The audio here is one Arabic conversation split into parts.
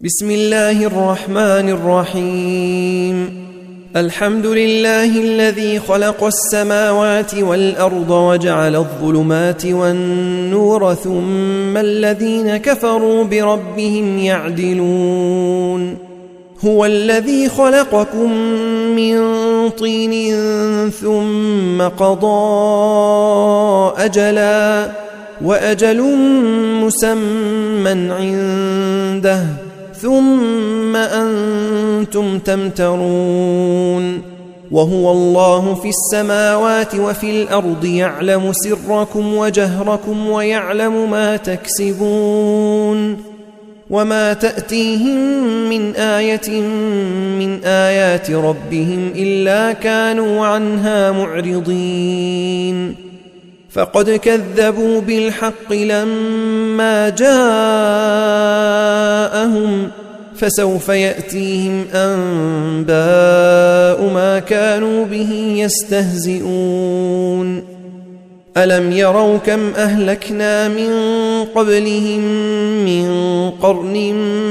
بسم الله الرحمن الرحيم. الحمد لله الذي خلق السماوات والأرض وجعل الظلمات والنور ثم الذين كفروا بربهم يعدلون. هو الذي خلقكم من طين ثم قضى أجلا وأجل مسمى عنده ثم أنتم تمترون. وهو الله في السماوات وفي الأرض يعلم سركم وجهركم ويعلم ما تكسبون. وما تأتيهم من آية من آيات ربهم إلا كانوا عنها معرضين. فقد كذبوا بالحق لما جاءهم فسوف يأتيهم أنباء ما كانوا به يستهزئون. ألم يروا كم أهلكنا من قبلهم من قرن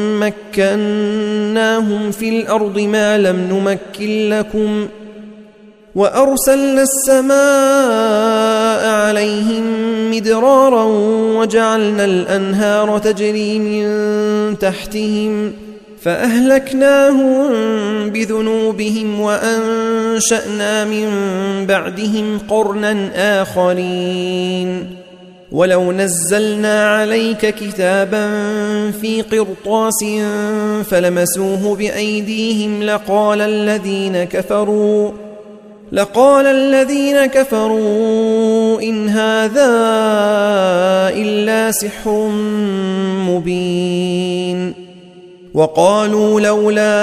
مكناهم في الأرض ما لم نمكن لكم وأرسلنا السماء عليهم مدرارا وجعلنا الأنهار تجري من تحتهم فأهلكناهم بذنوبهم وأنشأنا من بعدهم قرنا آخرين. ولو نزلنا عليك كتابا في قرطاس فلمسوه بأيديهم لقال الذين كفروا إن هذا إلا سحر مبين. وقالوا لولا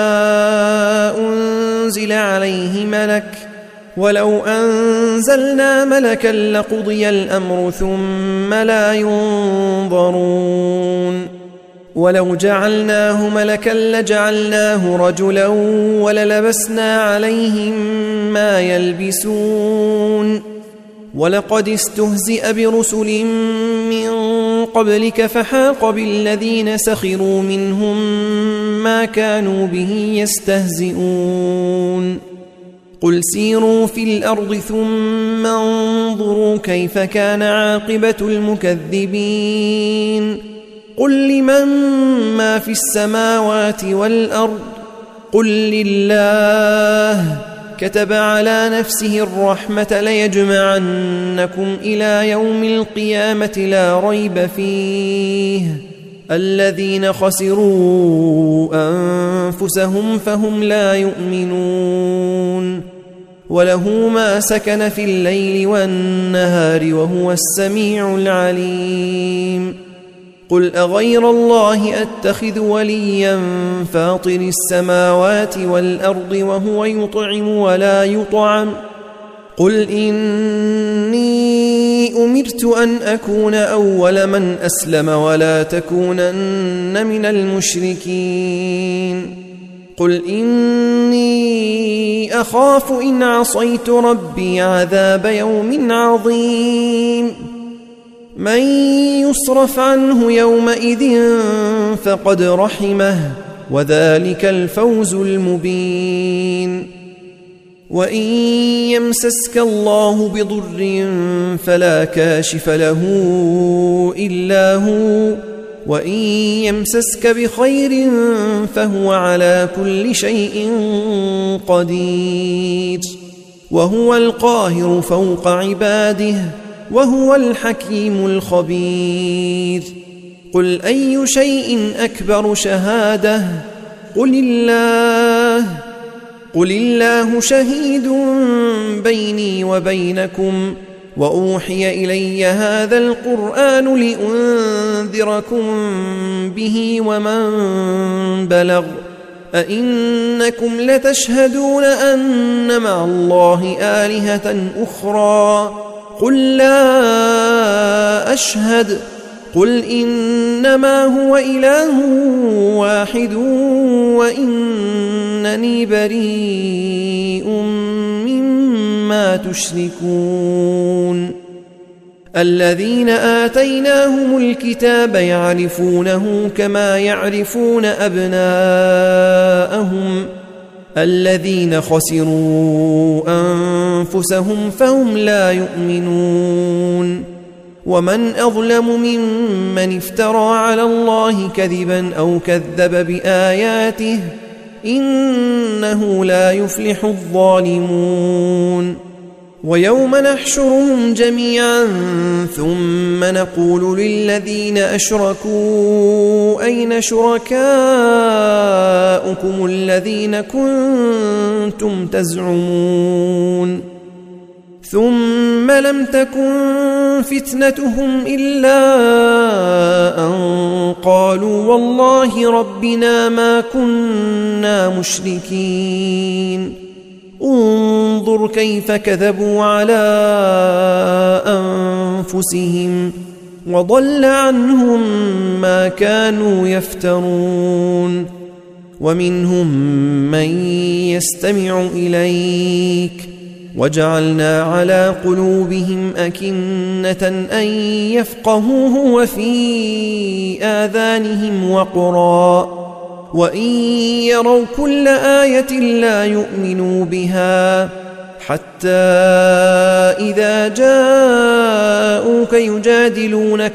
أنزل عليه ملك ولو أنزلنا ملكا لقضي الأمر ثم لا ينظرون. ولو جعلناه ملكا لجعلناه رجلا وللبسنا عليهم ما يلبسون. ولقد استهزئ برسل من قبلك فحاق بالذين سخروا منهم ما كانوا به يستهزئون. قل سيروا في الأرض ثم انظروا كيف كان عاقبة المكذبين. قل لمن ما في السماوات والأرض قل لله كتب على نفسه الرحمة ليجمعنكم إلى يوم القيامة لا ريب فيه الذين خسروا أنفسهم فهم لا يؤمنون. وله ما سكن في الليل والنهار وهو السميع العليم. قل أغير الله أتخذ وليا فاطر السماوات والأرض وهو يطعم ولا يطعم قل إني أمرت أن أكون أول من أسلم ولا تكونن من المشركين. قل إني أخاف إن عصيت ربي عذاب يوم عظيم. من يصرف عنه يومئذ فقد رحمه وذلك الفوز المبين. وإن يمسسك الله بضر فلا كاشف له إلا هو وإن يمسسك بخير فهو على كل شيء قدير. وهو القاهر فوق عباده وهو الحكيم الخبير. قل أي شيء أكبر شهادة قل الله شهيد بيني وبينكم وأوحي إلي هذا القرآن لأنذركم به ومن بلغ أئنكم لتشهدون أن مع الله آلهة أخرى قل لا أشهد قل إنما هو إله واحد وإنني بريء مما تشركون. الذين آتيناهم الكتاب يعرفونه كما يعرفون أبناءهم الذين خسروا أنفسهم فهم لا يؤمنون ومن أظلم ممن افترى على الله كذبا أو كذب بآياته إنه لا يفلح الظالمون ويوم نحشرهم جميعا ثم نقول للذين أشركوا أين شركاؤكم الذين كنتم تزعمون ثم لم تكن فتنتهم إلا أن قالوا والله ربنا ما كنا مشركين انظر كيف كذبوا على أنفسهم وضل عنهم ما كانوا يفترون ومنهم من يستمع إليك وجعلنا على قلوبهم أكنة أن يفقهوه وفي آذانهم وقرا وإن يروا كل آية لا يؤمنوا بها حتى إذا جاءوك يجادلونك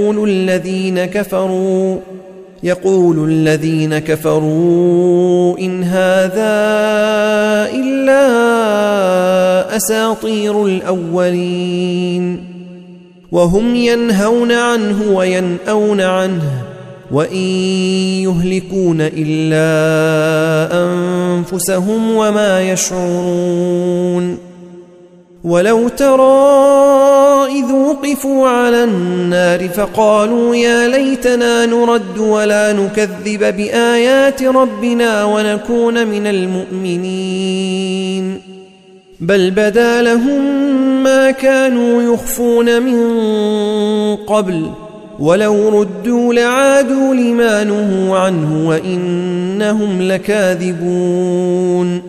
يقول الذين كفروا إن هذا إلا أساطير الأولين وهم ينهون عنه وينأون عنه وإن يهلكون إلا أنفسهم وما يشعرون ولو ترى إذ وقفوا على النار فقالوا يا ليتنا نرد ولا نكذب بآيات ربنا ونكون من المؤمنين بل بدا لهم ما كانوا يخفون من قبل ولو ردوا لعادوا لما نهوا عنه وإنهم لكاذبون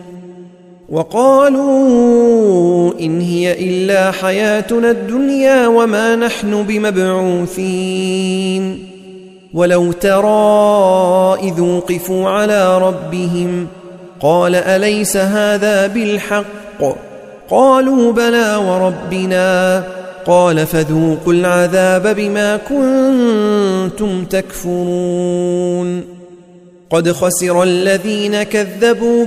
وقالوا إن هي إلا حياتنا الدنيا وما نحن بمبعوثين ولو ترى إذ وقفوا على ربهم قال أليس هذا بالحق قالوا بلى وربنا قال فذوقوا العذاب بما كنتم تكفرون قد خسر الذين كذبوا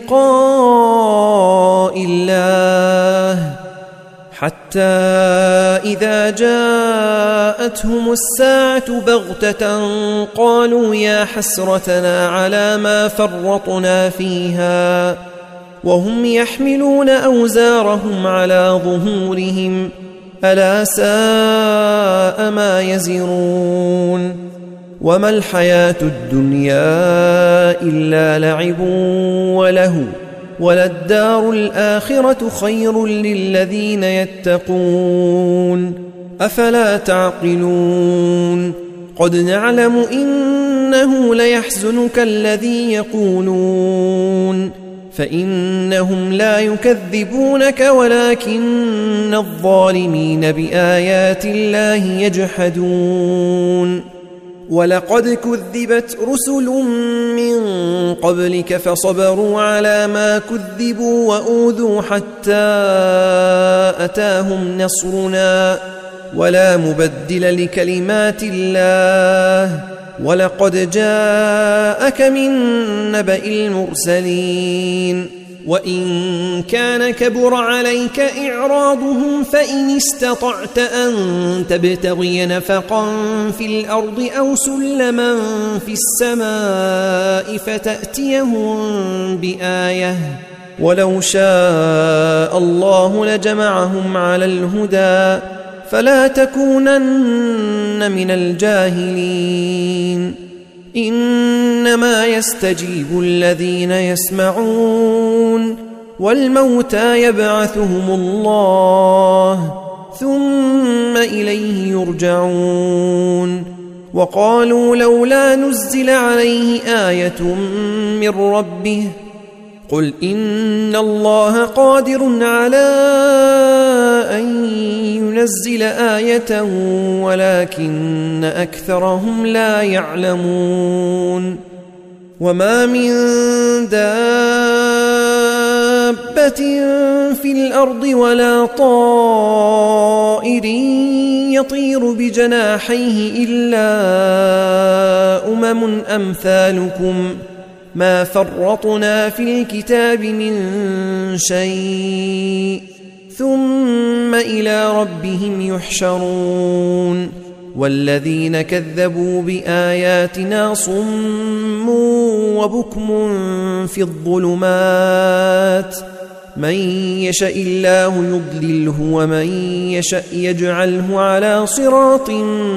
بلقاء الله حتى إذا جاءتهم الساعة بغتة قالوا يا حسرتنا على ما فرطنا فيها وهم يحملون أوزارهم على ظهورهم ألا ساء ما يزرون وما الحياة الدنيا إلا لعب وله وللدار الآخرة خير للذين يتقون أفلا تعقلون قد نعلم إنه ليحزنك الذي يقولون فإنهم لا يكذبونك ولكن الظالمين بآيات الله يجحدون ولقد كذبت رسل من قبلك فصبروا على ما كذبوا وأوذوا حتى أتاهم نصرنا ولا مبدل لكلمات الله ولقد جاءك من نبأ المرسلين وإن كان كبر عليك إعراضهم فإن استطعت أن تبتغي نفقا في الأرض أو سلما في السماء فتأتيهم بآية ولو شاء الله لجمعهم على الهدى فلا تكونن من الجاهلين إنما يستجيب الذين يسمعون والموتى يبعثهم الله ثم إليه يرجعون وقالوا لولا نزل عليه آية من ربه قل إن الله قادر على أن ينزل آية ولكن أكثرهم لا يعلمون وما من دابة في الأرض ولا طائر يطير بجناحيه إلا أمم أمثالكم ما فرطنا في الكتاب من شيء ثم إلى ربهم يحشرون والذين كذبوا بآياتنا صم وبكم في الظلمات من يشاء الله يضلله ومن يشاء يجعله على صراط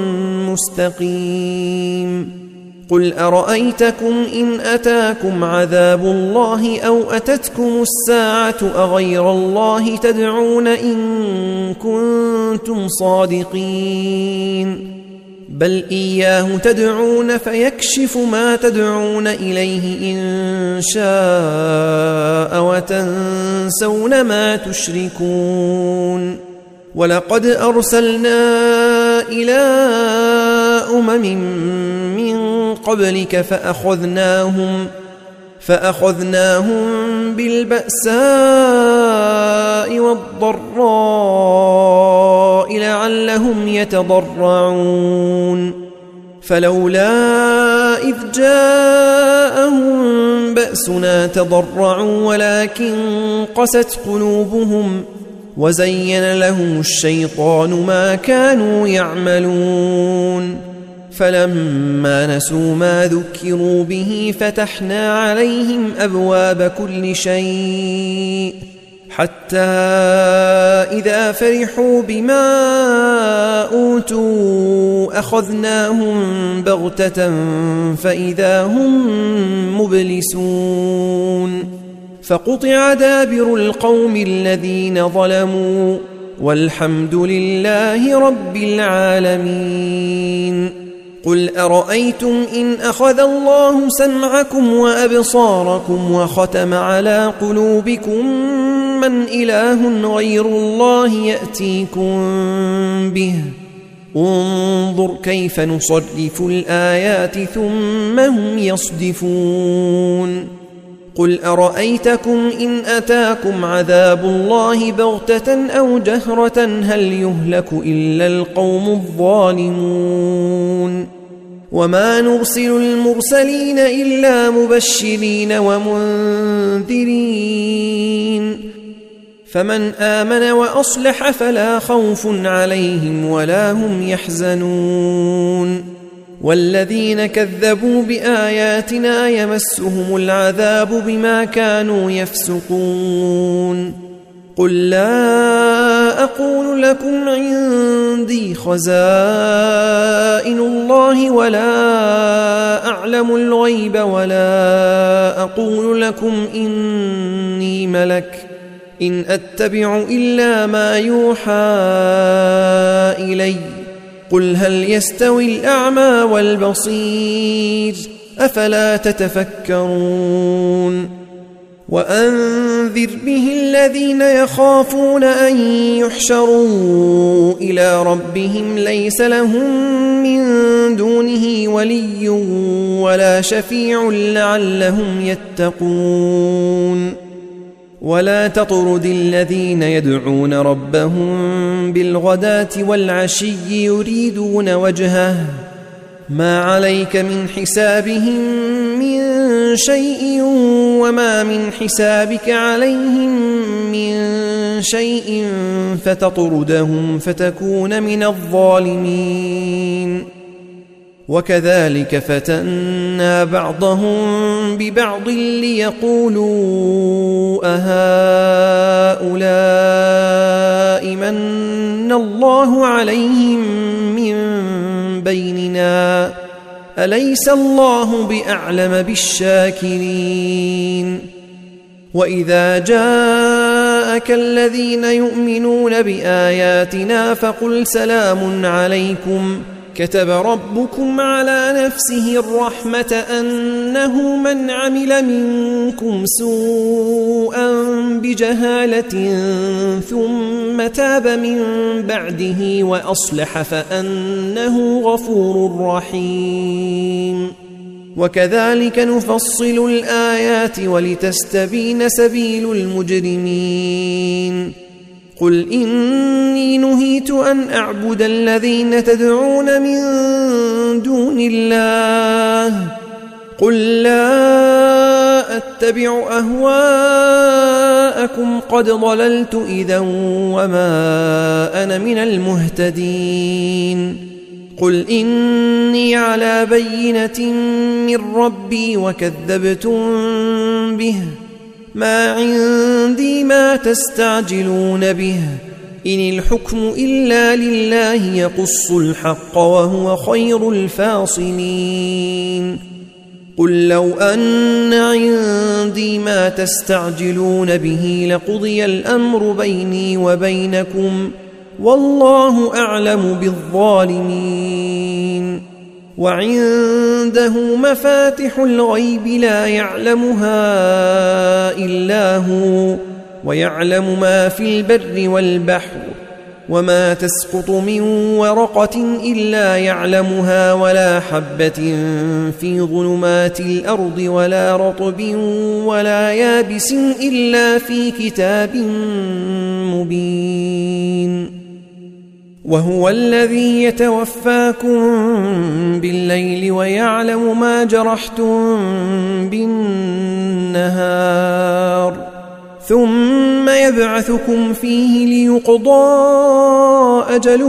مستقيم قل أرأيتكم إن أتاكم عذاب الله أو أتتكم الساعة أغير الله تدعون إن كنتم صادقين بل إياه تدعون فيكشف ما تدعون إليه إن شاء وتنسون ما تشركون ولقد أرسلنا إلى أمم من قبلك فأخذناهم بالبأساء والضراء لعلهم يتضرعون فلولا إذ جاءهم بأسنا تضرعوا ولكن قست قلوبهم وزين لهم الشيطان ما كانوا يعملون فلما نسوا ما ذكروا به فتحنا عليهم أبواب كل شيء حتى إذا فرحوا بما أوتوا أخذناهم بغتة فإذا هم مبلسون فقطع دابر القوم الذين ظلموا والحمد لله رب العالمين قل أرأيتم إن أخذ الله سمعكم وأبصاركم وختم على قلوبكم من إله غير الله يأتيكم به انظر كيف نصرف الآيات ثم هم يصدفون قل أرأيتكم إن أتاكم عذاب الله بغتة أو جهرة هل يهلك إلا القوم الظالمون وما نرسل المرسلين إلا مبشرين ومنذرين فمن آمن وأصلح فلا خوف عليهم ولا هم يحزنون والذين كذبوا بآياتنا يمسهم العذاب بما كانوا يفسقون قل لا أقول لكم عندي خزائن الله ولا أعلم الغيب ولا أقول لكم إني ملك إن أتبع إلا ما يوحى إلي قل هل يستوي الأعمى والبصير أفلا تتفكرون وأنذر به الذين يخافون أن يحشروا إلى ربهم ليس لهم من دونه ولي ولا شفيع لعلهم يتقون ولا تطرد الذين يدعون ربهم بالغداة والعشي يريدون وجهه ما عليك من حسابهم من شيء وما من حسابك عليهم من شيء فتطردهم فتكون من الظالمين وكذلك فتنا بعضهم ببعض ليقولوا أهؤلاء من الله عليهم من بيننا أليس الله بأعلم بالشاكرين وإذا جاءك الذين يؤمنون بآياتنا فقل سلام عليكم كتب ربكم على نفسه الرحمة أنه من عمل منكم سوءا بجهالة ثم تاب من بعده وأصلح فأنه غفور رحيم. وكذلك نفصل الآيات ولتستبين سبيل المجرمين. قل إني نهيت أن أعبد الذين تدعون من دون الله قل لا أتبع أهواءكم قد ضللت إذا وما أنا من المهتدين. قل إني على بينة من ربي وكذبتم به ما عندي ما تستعجلون به إن الحكم إلا لله يقص الحق وهو خير الفاصلين. قل لو أن عندي ما تستعجلون به لقضي الأمر بيني وبينكم والله أعلم بالظالمين. وعنده مفاتح الغيب لا يعلمها إلا هو ويعلم ما في البر والبحر وما تسقط من ورقة إلا يعلمها ولا حبة في ظلمات الأرض ولا رطب ولا يابس إلا في كتاب مبين. وهو الذي يتوفاكم بالليل ويعلم ما جرحتم بالنهار ثم يبعثكم فيه ليقضى أجل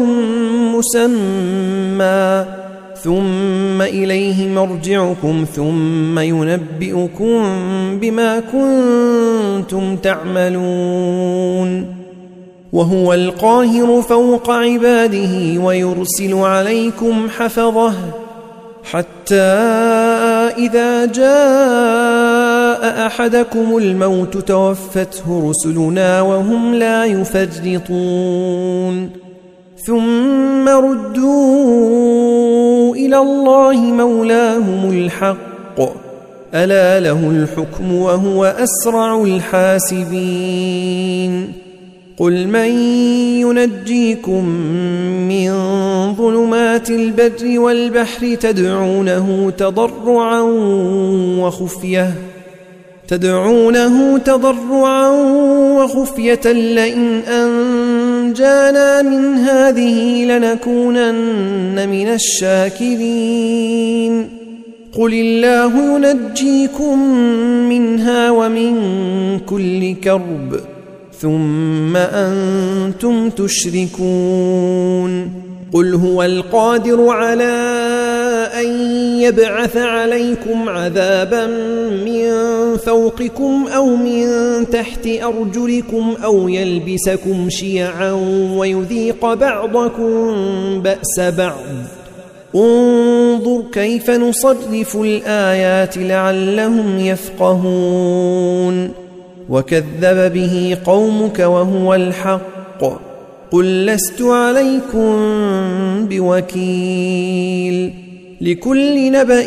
مسمى ثم إليه مرجعكم ثم ينبئكم بما كنتم تعملون. وهو القاهر فوق عباده ويرسل عليكم حفظه حتى إذا جاء أحدكم الموت توفته رسلنا وهم لا يفرطون. ثم ردوا إلى الله مولاهم الحق ألا له الحكم وهو أسرع الحاسبين. قل من ينجيكم من ظلمات البر والبحر تدعونه تضرعا وخفية لئن أنجانا من هذه لنكونن من الشاكرين. قل الله ينجيكم منها ومن كل كرب ثم أنتم تشركون. قل هو القادر على أن يبعث عليكم عذابا من فوقكم أو من تحت أرجلكم أو يلبسكم شيعا ويذيق بعضكم بأس بعض. انظر كيف نصرف الآيات لعلهم يفقهون. وكذب به قومك وهو الحق قل لست عليكم بوكيل. لكل نبأ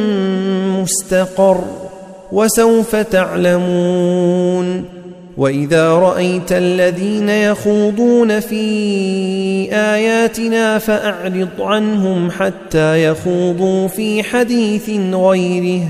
مستقر وسوف تعلمون. وإذا رأيت الذين يخوضون في آياتنا فأعرض عنهم حتى يخوضوا في حديث غيره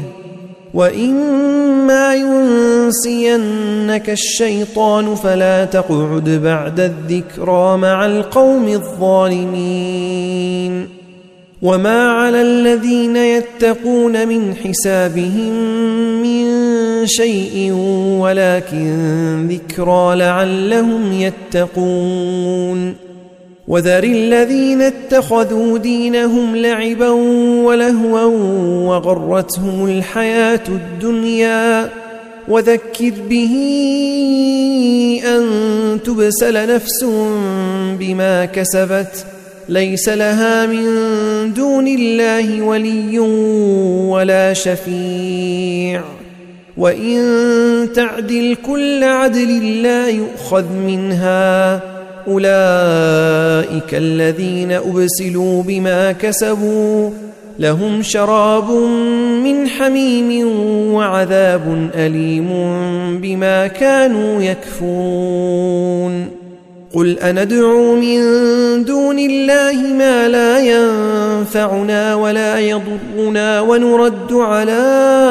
وإما ينسينك الشيطان فلا تقعد بعد الذكرى مع القوم الظالمين. وما على الذين يتقون من حسابهم من شيء ولكن ذكرى لعلهم يتقون. وذر الذين اتخذوا دينهم لعبا ولهوا وغرتهم الحياة الدنيا وذكر به أن تبسل نفس بما كسبت ليس لها من دون الله ولي ولا شفيع وإن تعدل كل عدل لا يؤخذ منها أولئك الذين أبسلوا بما كسبوا لهم شراب من حميم وعذاب أليم بما كانوا يكفرون قل أندعو من دون الله ما لا ينفعنا ولا يضرنا ونرد على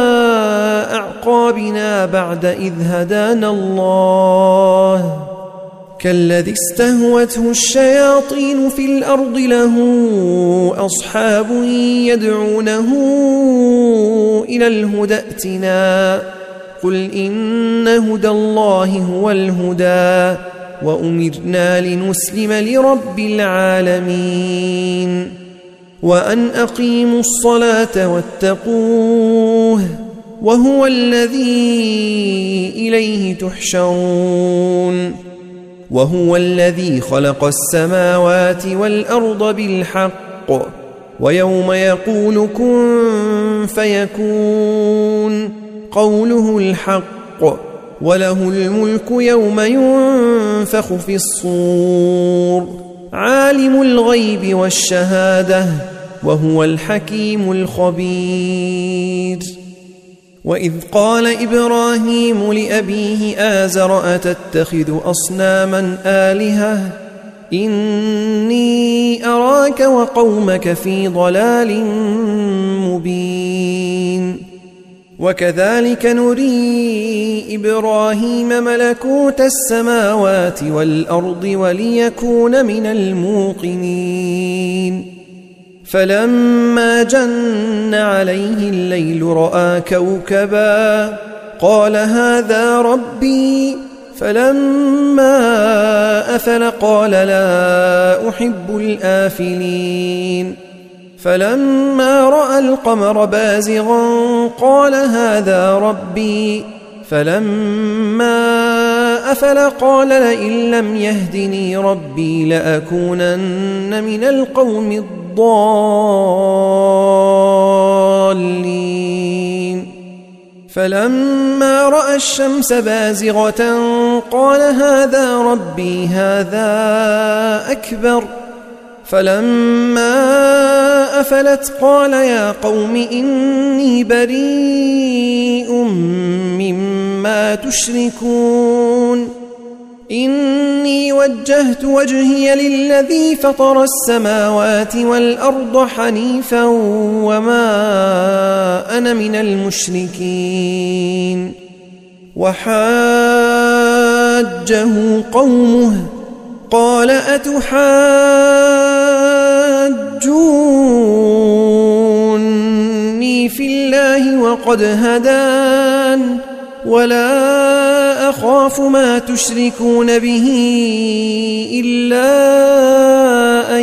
أعقابنا بعد إذ هدانا الله كالذي استهوته الشياطين في الأرض له أصحاب يدعونه إلى الهدى ائتنا قل إن هدى الله هو الهدى وأمرنا لنسلم لرب العالمين وأن أقيموا الصلاة واتقوه وهو الذي إليه تحشرون وهو الذي خلق السماوات والأرض بالحق ويوم يقول كن فيكون قوله الحق وله الملك يوم ينفخ في الصور عالم الغيب والشهادة وهو الحكيم الخبير وإذ قال إبراهيم لأبيه آزر أتتخذ أصناما آلهة إني أراك وقومك في ضلال مبين وكذلك نري إبراهيم ملكوت السماوات والأرض وليكون من الموقنين فلما جن عليه الليل رأى كوكبا قال هذا ربي فلما أفل قال لا أحب الآفلين فلما رأى القمر بازغا قال هذا ربي فلما أفل قال لئن لم يهدني ربي لأكونن من القوم الضالين فلما رأى الشمس بازغة قال هذا ربي هذا أكبر فلما أفلت قال يا قوم إني بريء مما تشركون إني وجهت وجهي للذي فطر السماوات والأرض حنيفا وما أنا من المشركين وحاجه قومه قال أتحاجوني في الله وقد هدان ولا أخاف ما تشركون به إلا أن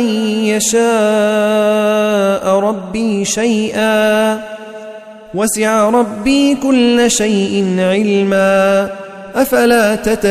يشاء ربي شيئا وسع ربي كل شيء علما أفلا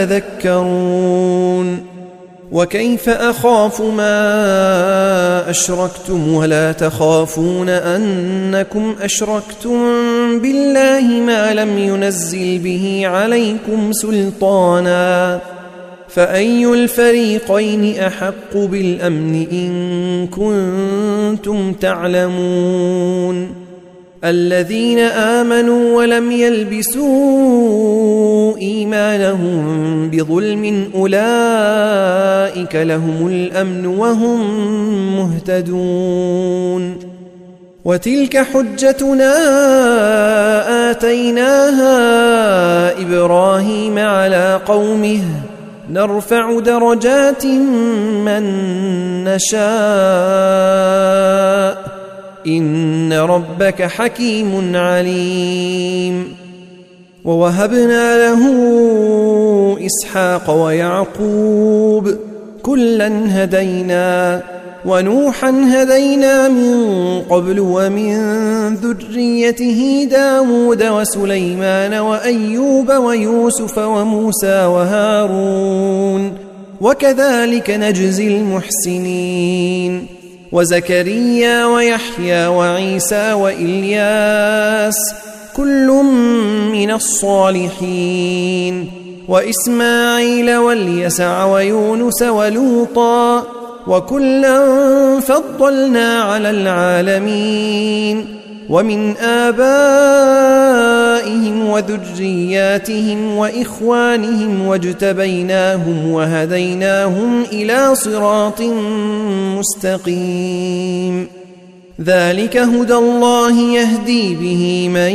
تتذكرون وكيف أخاف ما أشركتم ولا تخافون أنكم أشركتم بالله ما لم ينزل به عليكم سلطانا فأي الفريقين أحق بالأمن إن كنتم تعلمون الذين آمنوا ولم يلبسوا إيمانهم بظلم أولئك لهم الأمن وهم مهتدون وتلك حجتنا آتيناها إبراهيم على قومه نرفع درجات من نشاء إن ربك حكيم عليم ووهبنا له إسحاق ويعقوب كلا هدينا ونوحا هدينا من قبل ومن ذريته داود وسليمان وأيوب ويوسف وموسى وهارون وكذلك نجزي المحسنين وزكريا ويحيى وعيسى وإلياس كل من الصالحين وإسماعيل واليسع ويونس ولوطا وكلا فضلنا على العالمين ومن آبائهم وذرياتهم وإخوانهم واجتبيناهم وهديناهم إلى صراط مستقيم ذلك هدى الله يهدي به من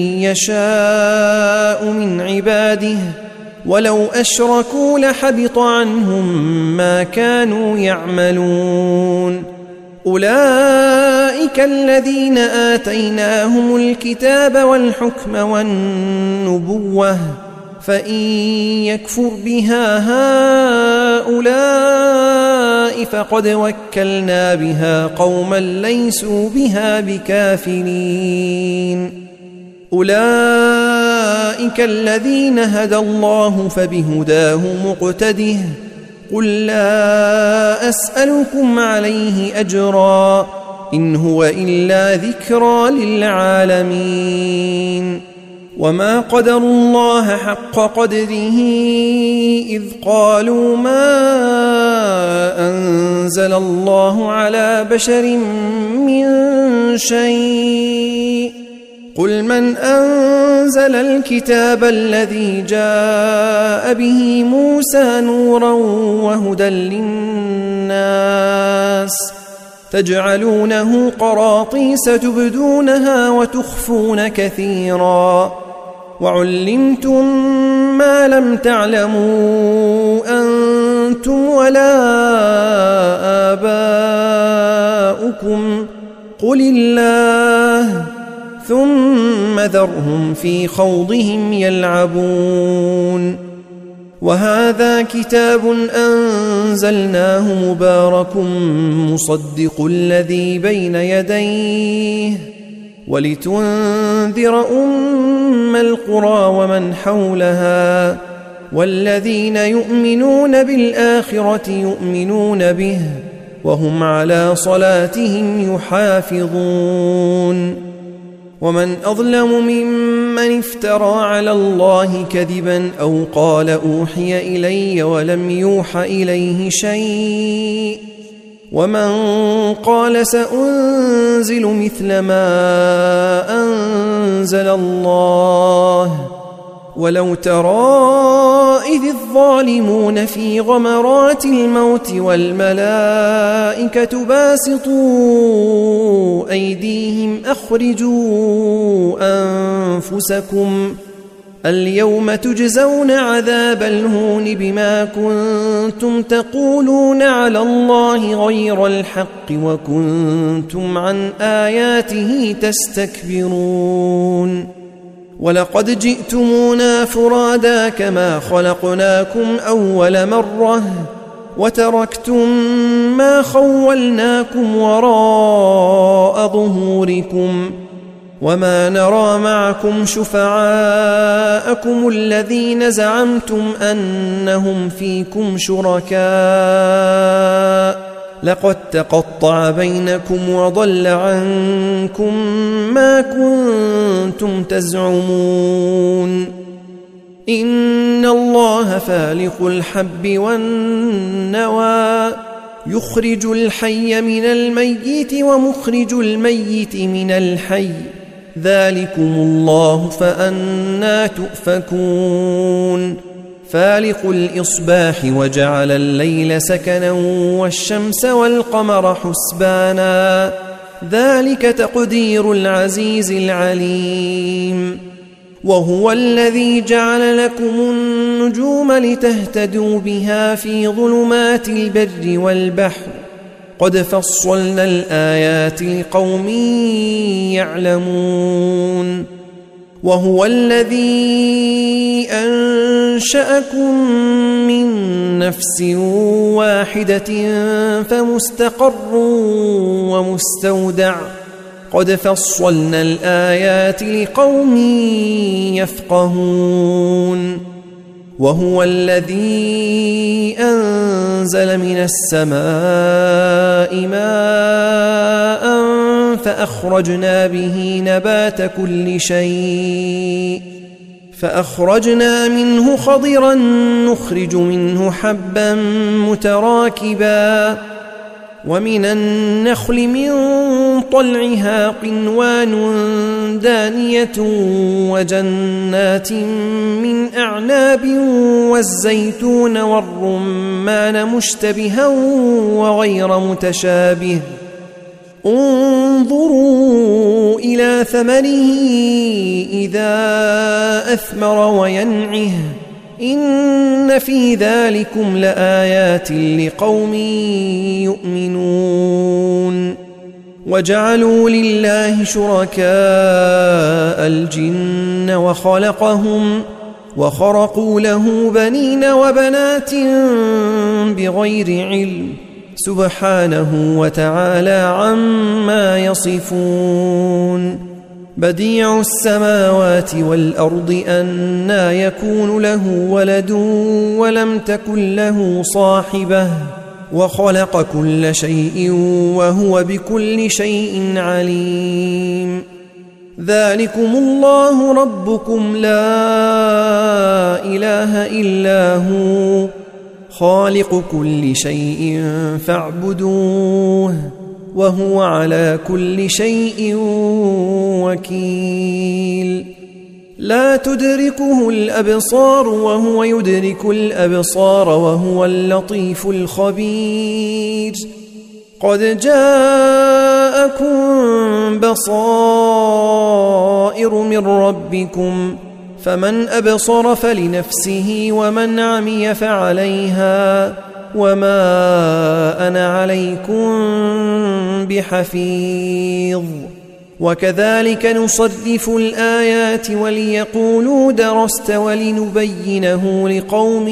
يشاء من عباده ولو أشركوا لحبط عنهم ما كانوا يعملون أولئك الذين آتيناهم الكتاب والحكم والنبوة فإن يكفر بها هؤلاء فقد وكلنا بها قوما ليسوا بها بكافرين أولئك الذين هدى الله فبهداه مقتده قل لا أسألكم عليه أجرا إن هو إلا ذكرى للعالمين وما قدروا الله حق قدره إذ قالوا ما أنزل الله على بشر من شيء قل من أنزل الكتاب الذي جاء به موسى نورا وهدى للناس تجعلونه قراطيس تبدونها وتخفون كثيرا وعلمتم ما لم تعلموا أنتم ولا آباؤكم قل الله ثم ذرهم في خوضهم يلعبون وهذا كتاب أنزلناه مبارك مصدق الذي بين يديه ولتنذر أم القرى ومن حولها والذين يؤمنون بالآخرة يؤمنون به وهم على صلاتهم يحافظون ومن أظلم ممن افترى على الله كذبا أو قال أوحي إلي ولم يوح إليه شيء ومن قال سأنزل مثل ما أنزل الله ولو ترى إذ الظالمون في غمرات الموت والملائكة باسطوا أيديهم أخرجوا أنفسكم اليوم تجزون عذاب الهون بما كنتم تقولون على الله غير الحق وكنتم عن آياته تستكبرون ولقد جئتمونا فرادا كما خلقناكم أول مرة وتركتم ما خولناكم وراء ظهوركم وما نرى معكم شفعاءكم الذين زعمتم أنهم فيكم شركاء لقد تقطع بينكم وضل عنكم ما كنتم تزعمون إن الله فالق الحب والنوى يخرج الحي من الميت ومخرج الميت من الحي ذلكم الله فأنى تؤفكون فالق الإصباح وجعل الليل سكنا والشمس والقمر حسبانا ذلك تقدير العزيز العليم وهو الذي جعل لكم النجوم لتهتدوا بها في ظلمات البر والبحر قد فصلنا الآيات لقوم يعلمون وهو الذي أنشأكم من نفس واحدة فمستقر ومستودع قد فصلنا الآيات لقوم يفقهون وهو الذي أنزل من السماء ماء فأخرجنا به نبات كل شيء فأخرجنا منه خضرا نخرج منه حبا متراكبا ومن النخل من طلعها قنوان دانية وجنات من أعناب والزيتون والرمان مشتبها وغير متشابه انظروا إلى ثمره إذا أثمر وينعه إن في ذلكم لآيات لقوم يؤمنون وجعلوا لله شركاء الجن وخلقهم وخرقوا له بنين وبنات بغير علم سبحانه وتعالى عما يصفون بديع السماوات والأرض أنى يكون له ولد ولم تكن له صاحبة وخلق كل شيء وهو بكل شيء عليم ذلكم الله ربكم لا إله إلا هو خالق كل شيء فاعبدوه وهو على كل شيء وكيل لا تدركه الأبصار وهو يدرك الأبصار وهو اللطيف الخبير قد جاءكم بصائر من ربكم فمن أبصر فلنفسه ومن عمي فعليها وما أنا عليكم بحفيظ وكذلك نصرف الآيات وليقولوا درست ولنبينه لقوم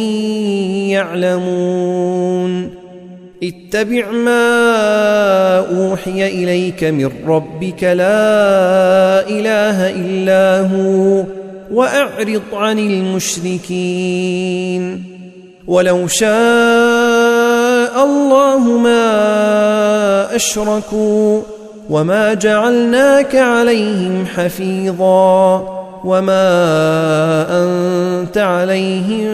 يعلمون اتبع ما أوحي إليك من ربك لا إله إلا هو وأعرض عن المشركين ولو شاء الله ما أشركوا وما جعلناك عليهم حفيظا وما أنت عليهم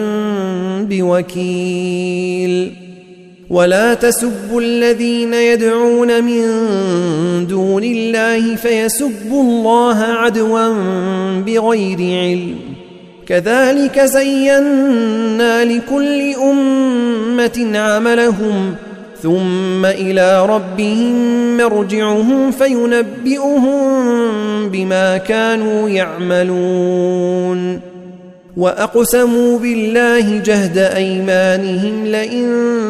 بوكيل ولا تسبوا الذين يدعون من دون الله فيسبوا الله عدوا بغير علم كذلك زينا لكل أمة عملهم ثم إلى ربهم مرجعهم فينبئهم بما كانوا يعملون وأقسموا بالله جهد أيمانهم لئن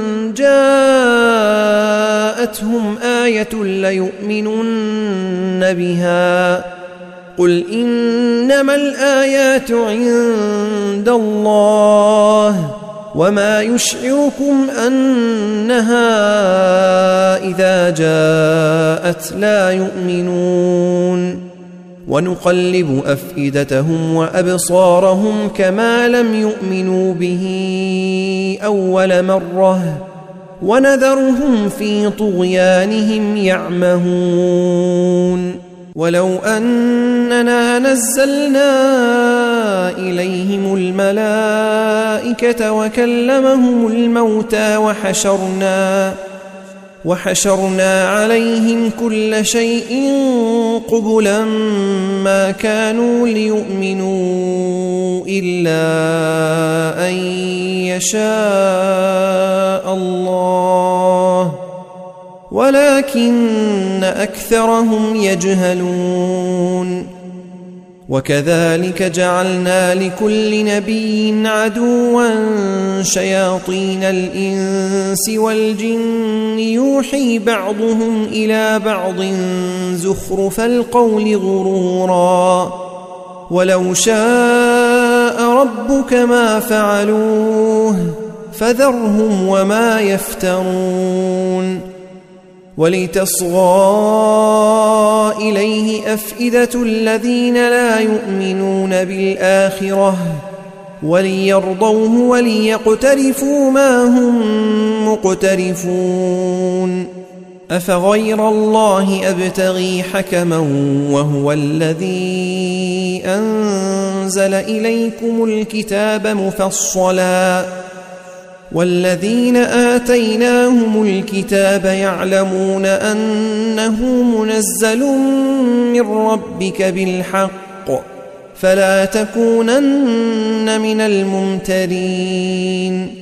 جاءتهم آية ليؤمنن بها قل إنما الآيات عند الله وما يشعركم أنها إذا جاءت لا يؤمنون ونقلب أفئدتهم وأبصارهم كما لم يؤمنوا به أول مرة ونذرهم في طغيانهم يعمهون ولو أننا نزلنا إليهم الملائكة وكلمهم الموتى وحشرنا عليهم كل شيء قبلا ما كانوا ليؤمنوا إلا أن يشاء الله ولكن أكثرهم يجهلون وكذلك جعلنا لكل نبي عدوا شياطين الإنس والجن يوحي بعضهم إلى بعض زخرف القول غرورا ولو شاء ربك ما فعلوه فذرهم وما يفترون ولتصغى إليه أفئدة الذين لا يؤمنون بالآخرة وليرضوه وليقترفوا ما هم مقترفون أفغير الله أبتغي حكما وهو الذي أنزل أنزل إليكم الكتاب مفصلا والذين آتيناهم الكتاب يعلمون أنه منزل من ربك بالحق فلا تكونن من الممترين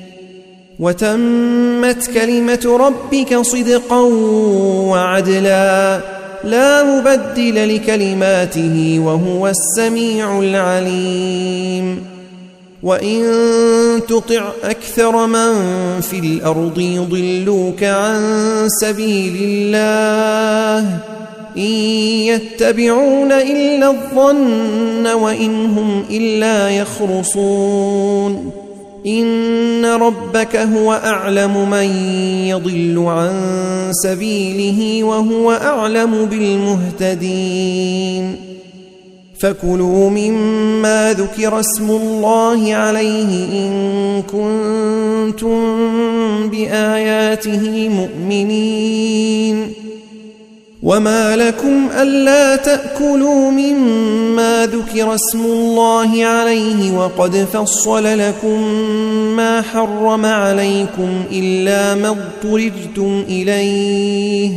وتمت كلمة ربك صدقا وعدلا لا مبدل لكلماته وهو السميع العليم وإن تطع أكثر من في الأرض يضلوك عن سبيل الله إن يتبعون إلا الظن وإن هم إلا يخرصون إن ربك هو أعلم من يضل عن سبيله وهو أعلم بالمهتدين فكلوا مما ذكر اسم الله عليه إن كنتم بآياته مؤمنين وما لكم ألا تأكلوا مما ذكر اسم الله عليه وقد فصل لكم ما حرم عليكم إلا ما اضطررتم إليه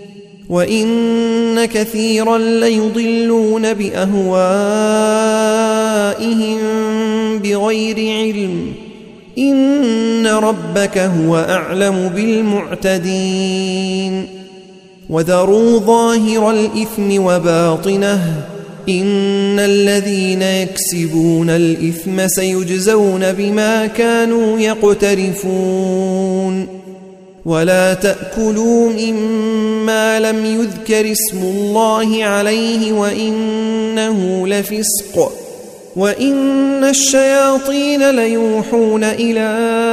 وإن كثيرا ليضلون بأهوائهم بغير علم إن ربك هو أعلم بالمعتدين وذروا ظاهر الإثم وباطنه إن الذين يكسبون الإثم سيجزون بما كانوا يقترفون ولا تأكلوا مما لم يذكر اسم الله عليه وإنه لفسق وإن الشياطين ليوحون إلى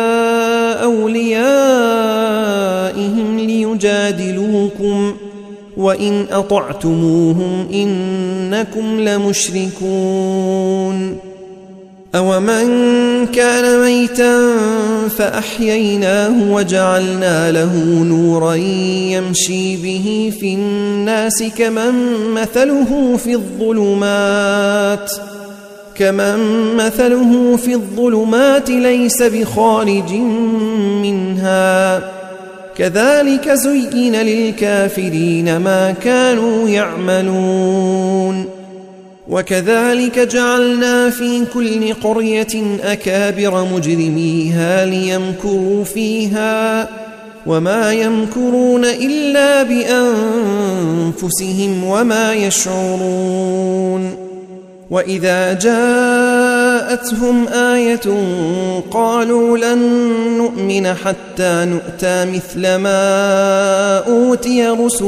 أوليائهم ليجادلوكم وإن أطعتموهم إنكم لمشركون أومن كان ميتا فأحييناه وجعلنا له نورا يمشي به في الناس كمن مثله في الظلمات ليس بخارج منها كذلك زين للكافرين ما كانوا يعملون وكذلك جعلنا في كل قرية أكابر مجرميها ليمكروا فيها وما يمكرون إلا بأنفسهم وما يشعرون وإذا جاءتهم آية قالوا لن نؤمن حتى نؤتى مثل ما أوتي رسل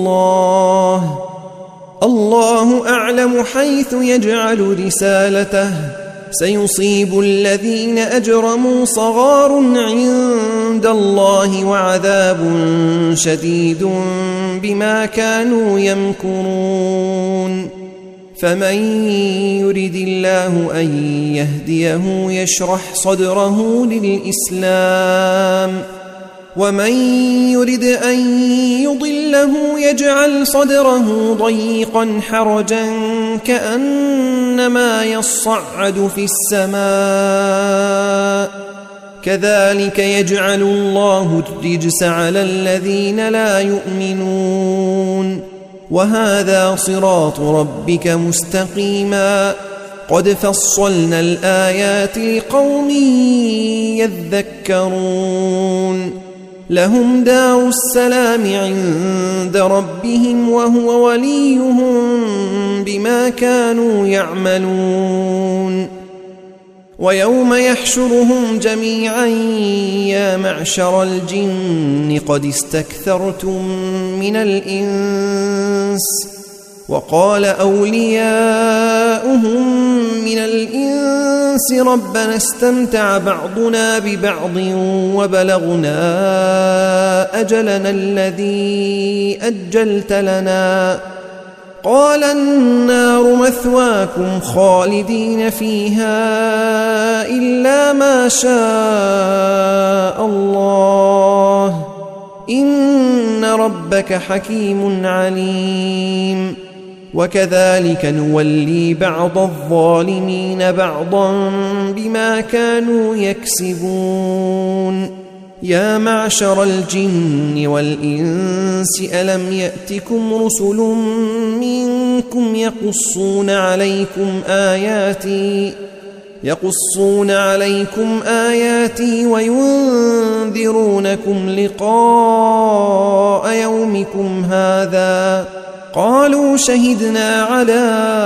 الله أعلم حيث يجعل رسالته سيصيب الذين أجرموا صغار عند الله وعذاب شديد بما كانوا يمكرون فمن يرد الله أن يهديه يشرح صدره للإسلام ومن يرد أن يضله يجعل صدره ضيقا حرجا كأنما يصعد في السماء كذلك يجعل الله الرجس على الذين لا يؤمنون وهذا صراط ربك مستقيما قد فصلنا الآيات لقوم يذكرون لهم دار السلام عند ربهم وهو وليهم بما كانوا يعملون ويوم يحشرهم جميعا يا معشر الجن قد استكثرتم من الإنس وقال أولياؤهم من الإنس ربنا استمتع بعضنا ببعض وبلغنا أجلنا الذي أجلت لنا قال النار مثواكم خالدين فيها إلا ما شاء الله إن ربك حكيم عليم وكذلك نولي بعض الظالمين بعضا بما كانوا يكسبون يا معشر الجن والإنس ألم يأتكم رسل منكم يقصون عليكم آياتي وينذرونكم لقاء يومكم هذا قالوا شهدنا على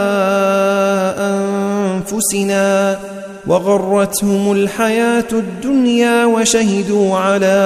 أنفسنا وغرتهم الحياة الدنيا وشهدوا على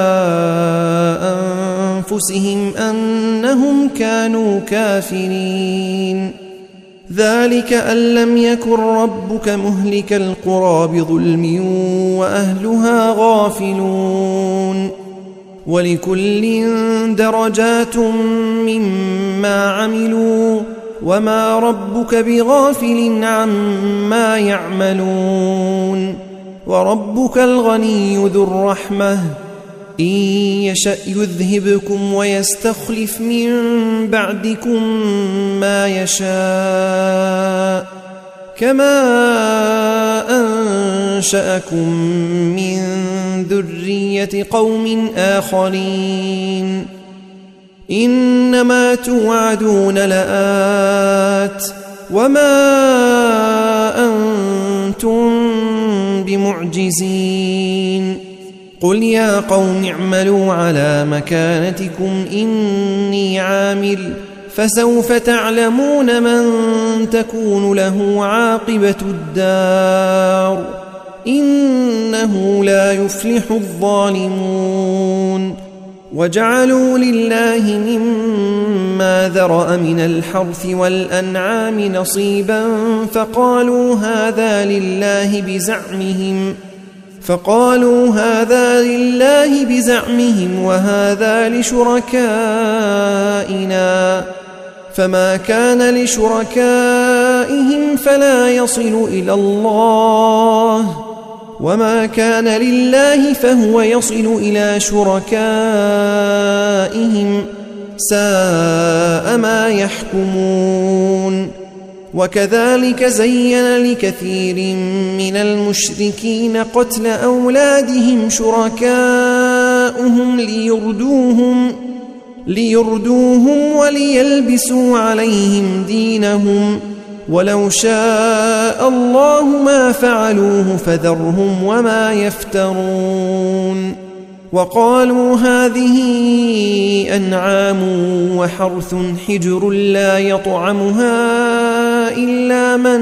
أنفسهم أنهم كانوا كافرين ذلك أن لم يكن ربك مهلك القرى بظلم وأهلها غافلون ولكل درجات مما عملوا وما ربك بغافل عما يعملون وربك الغني ذو الرحمة إن يشأ يذهبكم ويستخلف من بعدكم ما يشاء كما أنشأكم من ذرية قوم آخرين إنما توعدون لآت وما أنتم بمعجزين قل يا قوم اعملوا على مكانتكم إني عامل فسوف تعلمون من تكون له عاقبة الدار إنه لا يفلح الظالمون وجعلوا لله مما ذرأ من الحرث والأنعام نصيبا فقالوا هذا لله بزعمهم وهذا لشركائنا فما كان لشركائهم فلا يصل إلى الله وما كان لله فهو يصل إلى شركائهم ساء ما يحكمون وكذلك زين لكثير من المشركين قتل أولادهم شركاؤهم ليردوهم وليلبسوا عليهم دينهم ولو شاء الله ما فعلوه فذرهم وما يفترون وقالوا هذه أنعام وحرث حجر لا يطعمها إلا من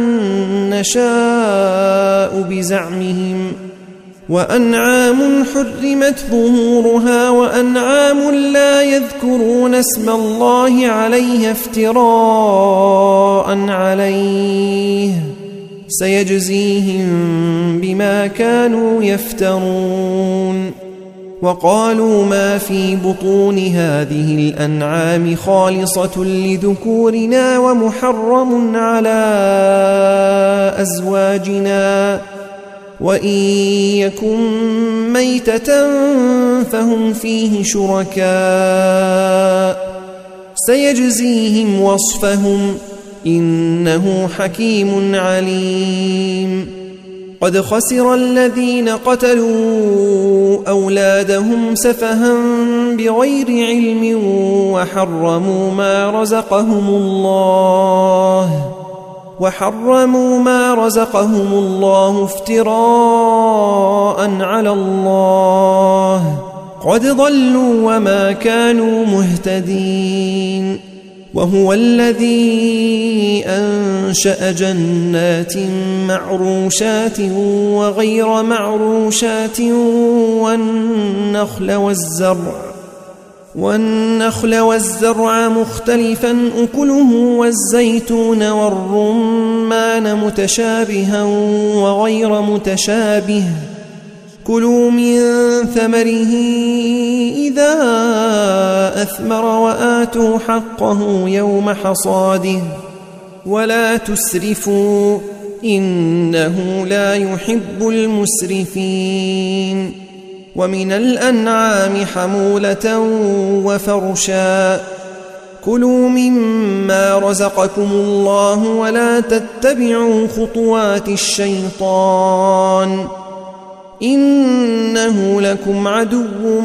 نشاء بزعمهم وأنعام حرمت ظهورها وأنعام لا يذكرون اسم الله عليها افتراء عليه سيجزيهم بما كانوا يفترون وقالوا ما في بطون هذه الأنعام خالصة لذكورنا ومحرم على أزواجنا وإن يكن ميتة فهم فيه شركاء سيجزيهم وصفهم إنه حكيم عليم قد خسر الذين قتلوا أولادهم سفها بغير علم وحرموا ما رزقهم الله افتراء على الله قد ضلوا وما كانوا مهتدين وهو الذي أنشأ جنات معروشات وغير معروشات والنخل والزرع مختلفا أكله والزيتون والرمان متشابها وغير متشابه كلوا من ثمره إذا أثمر وآتوا حقه يوم حصاده ولا تسرفوا إنه لا يحب المسرفين ومن الأنعام حمولة وفرشا كلوا مما رزقكم الله ولا تتبعوا خطوات الشيطان إنه لكم عدو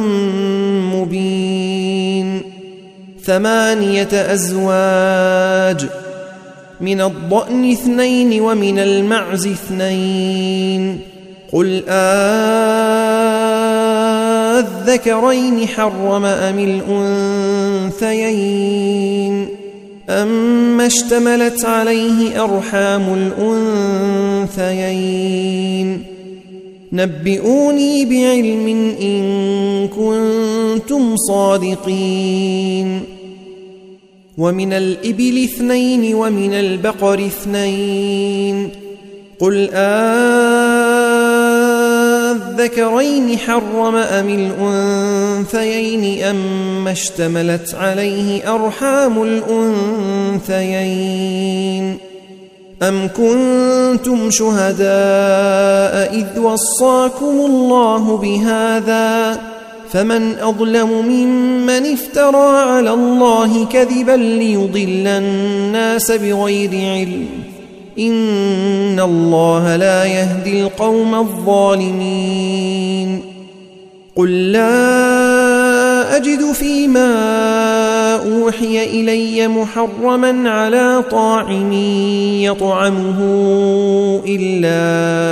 مبين 8 أزواج من الضأن 2 ومن المعز 2 قل الذكرين حرم أم الأنثيين أما اشتملت عليه أرحام الأنثيين نبئوني بعلم إن كنتم صادقين ومن الإبل 2 ومن البقر 2 قل الذكرين حرم أم الأنثيين أما اشتملت عليه أرحام الأنثيين أم كنتم شهداء إذ وصاكم الله بهذا فمن أظلم ممن افترى على الله كذبا ليضل الناس بغير علم إن الله لا يهدي القوم الظالمين قل لا أجد فيما أوحي إلي محرما على طاعم يطعمه إلا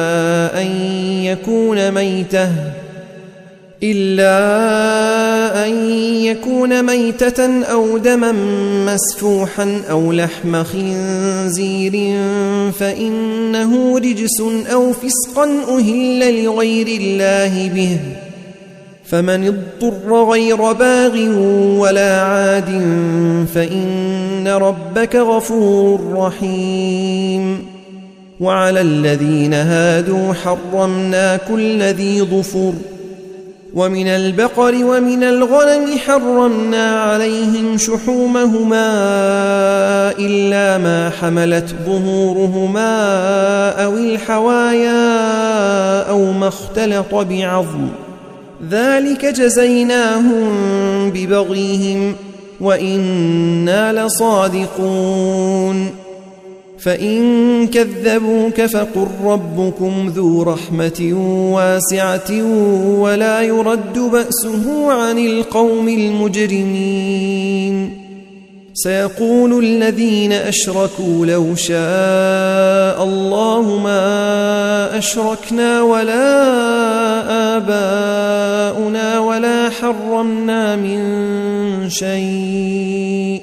أن يكون ميتة أو دما مسفوحا أو لحم خنزير فإنه رجس أو فسقا أهل لغير الله به فمن اضطر غير باغ ولا عاد فإن ربك غفور رحيم وعلى الذين هادوا حرمنا كل ذي ظفر ومن البقر ومن الغنم حرمنا عليهم شحومهما إلا ما حملت ظهورهما أو الحوايا أو ما اختلط بعظم ذلك جزيناهم ببغيهم وإنا لصادقون فإن كذبوك فقل ربكم ذو رحمة واسعة ولا يرد بأسه عن القوم المجرمين سيقول الذين أشركوا لو شاء الله ما أشركنا ولا آباؤنا ولا حرمنا من شيء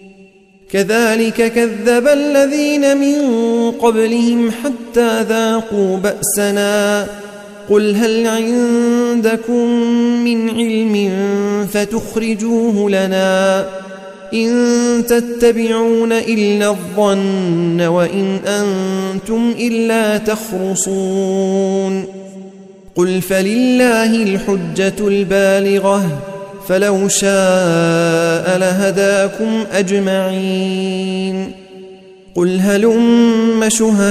كذلك كذب الذين من قبلهم حتى ذاقوا بأسنا قل هل عندكم من علم فتخرجوه لنا إن تتبعون إلا الظن وإن أنتم إلا تخرصون قل فلله الحجة البالغة فلو شاء لهداكم أجمعين قل هلم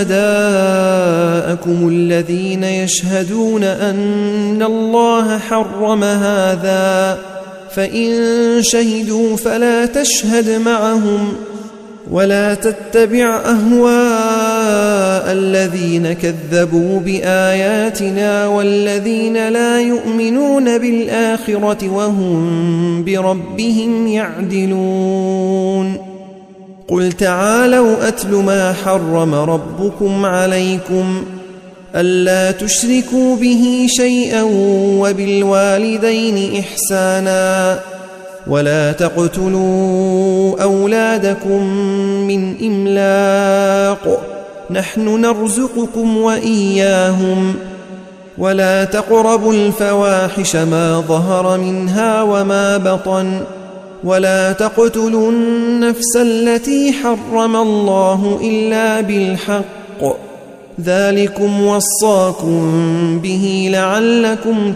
شهداءكم الذين يشهدون أن الله حرم هذا فإن شهدوا فلا تشهد معهم ولا تتبع أهواء الذين كذبوا بآياتنا والذين لا يؤمنون بالآخرة وهم بربهم يعدلون قل تعالوا أتل ما حرم ربكم عليكم ألا تشركوا به شيئا وبالوالدين إحسانا ولا تقتلوا أولادكم من إملاق نحن نرزقكم وإياهم ولا تقربوا الفواحش ما ظهر منها وما بطن ولا تقتلوا النفس التي حرم الله إلا بالحق ذلكم وصاكم به لعلكم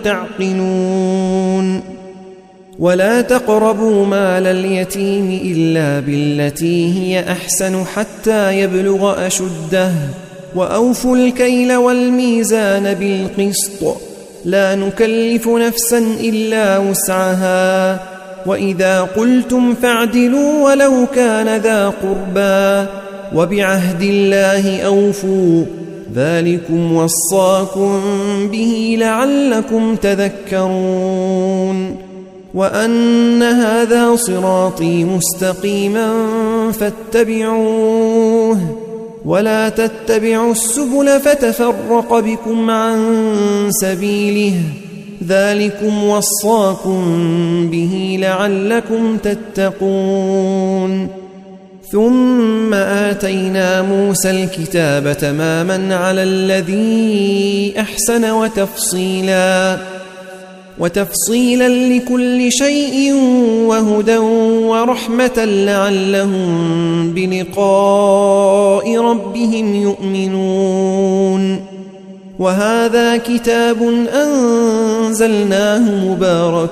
تعقلون ولا تقربوا مال اليتيم إلا بالتي هي أحسن حتى يبلغ أشده وأوفوا الكيل والميزان بالقسط لا نكلف نفسا إلا وسعها وإذا قلتم فاعدلوا ولو كان ذا قربى وبعهد الله أوفوا ذلكم وصاكم به لعلكم تذكرون وأن هذا صراطي مستقيما فاتبعوه ولا تتبعوا السبل فتفرق بكم عن سبيله ذلكم وصاكم به لعلكم تتقون ثم آتينا موسى الكتاب تماما على الذي أحسن وتفصيلا لكل شيء وهدى ورحمة لعلهم بلقاء ربهم يؤمنون وهذا كتاب أنزلناه مبارك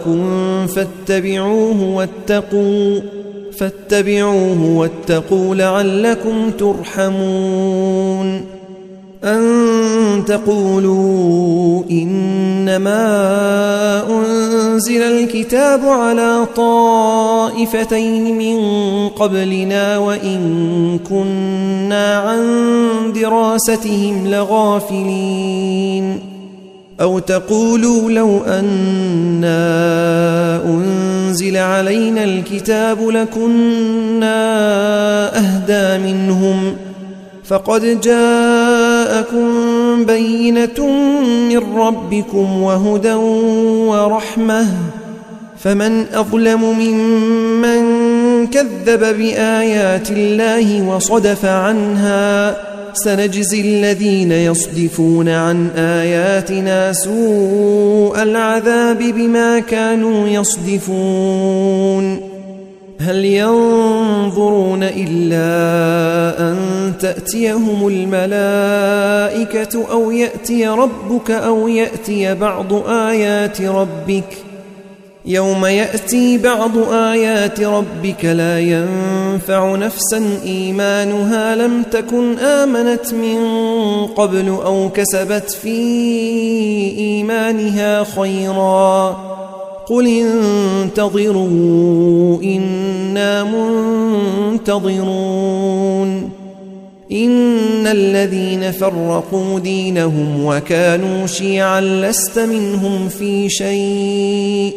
فاتبعوه واتقوا لعلكم ترحمون أن تقولوا إنما أنزل الكتاب على طائفتين من قبلنا وإن كنا عن دراستهم لغافلين أو تقولوا لو أنا أنزل علينا الكتاب لكنا أهدى منهم فقد جاءكم بينة من ربكم وهدى ورحمة فمن أظلم ممن كذب بآيات الله وصدف عنها سنجزي الذين يصدفون عن آياتنا سوء العذاب بما كانوا يصدفون هل ينظرون إلا أن تأتيهم الملائكة أو يأتي ربك أو يأتي بعض آيات ربك يوم يأتي بعض آيات ربك لا ينفع نفسا إيمانها لم تكن آمنت من قبل أو كسبت في إيمانها خيرا قل انتظروا إنا منتظرون إن الذين فرقوا دينهم وكانوا شيعا لست منهم في شيء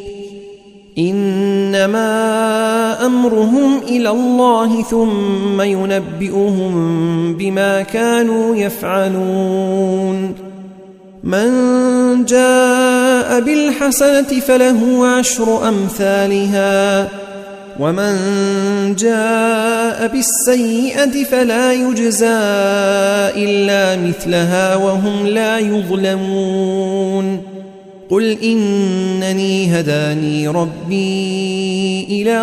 إنما أمرهم إلى الله ثم ينبئهم بما كانوا يفعلون من جاء بالحسنة فله 10 أمثالها ومن جاء بالسيئة فلا يجزى إلا مثلها وهم لا يظلمون قل إنني هداني ربي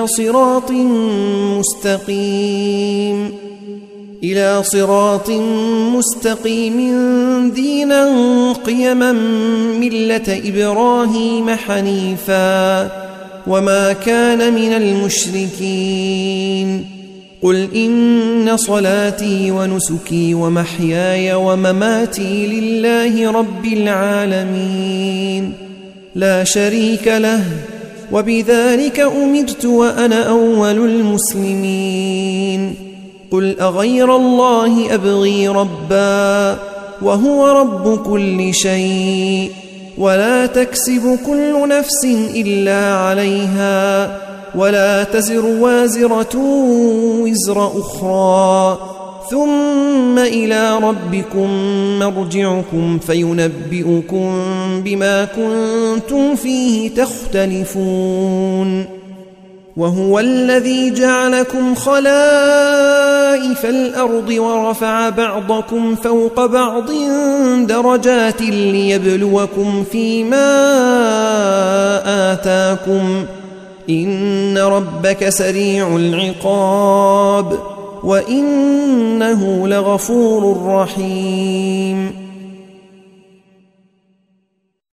إلى صراط مستقيم دينا قيما ملة إبراهيم حنيفا وما كان من المشركين قل إن صلاتي ونسكي ومحياي ومماتي لله رب العالمين لا شريك له وبذلك أمرت وأنا أول المسلمين قل أغير الله أبغي ربا وهو رب كل شيء ولا تكسب كل نفس إلا عليها ولا تزر وازرة وزر أخرى ثم إلى ربكم مرجعكم فينبئكم بما كنتم فيه تختلفون وهو الذي جعلكم خلائف الأرض ورفع بعضكم فوق بعض درجات ليبلوكم فيما آتاكم إن ربك سريع العقاب وإنه لغفور رحيم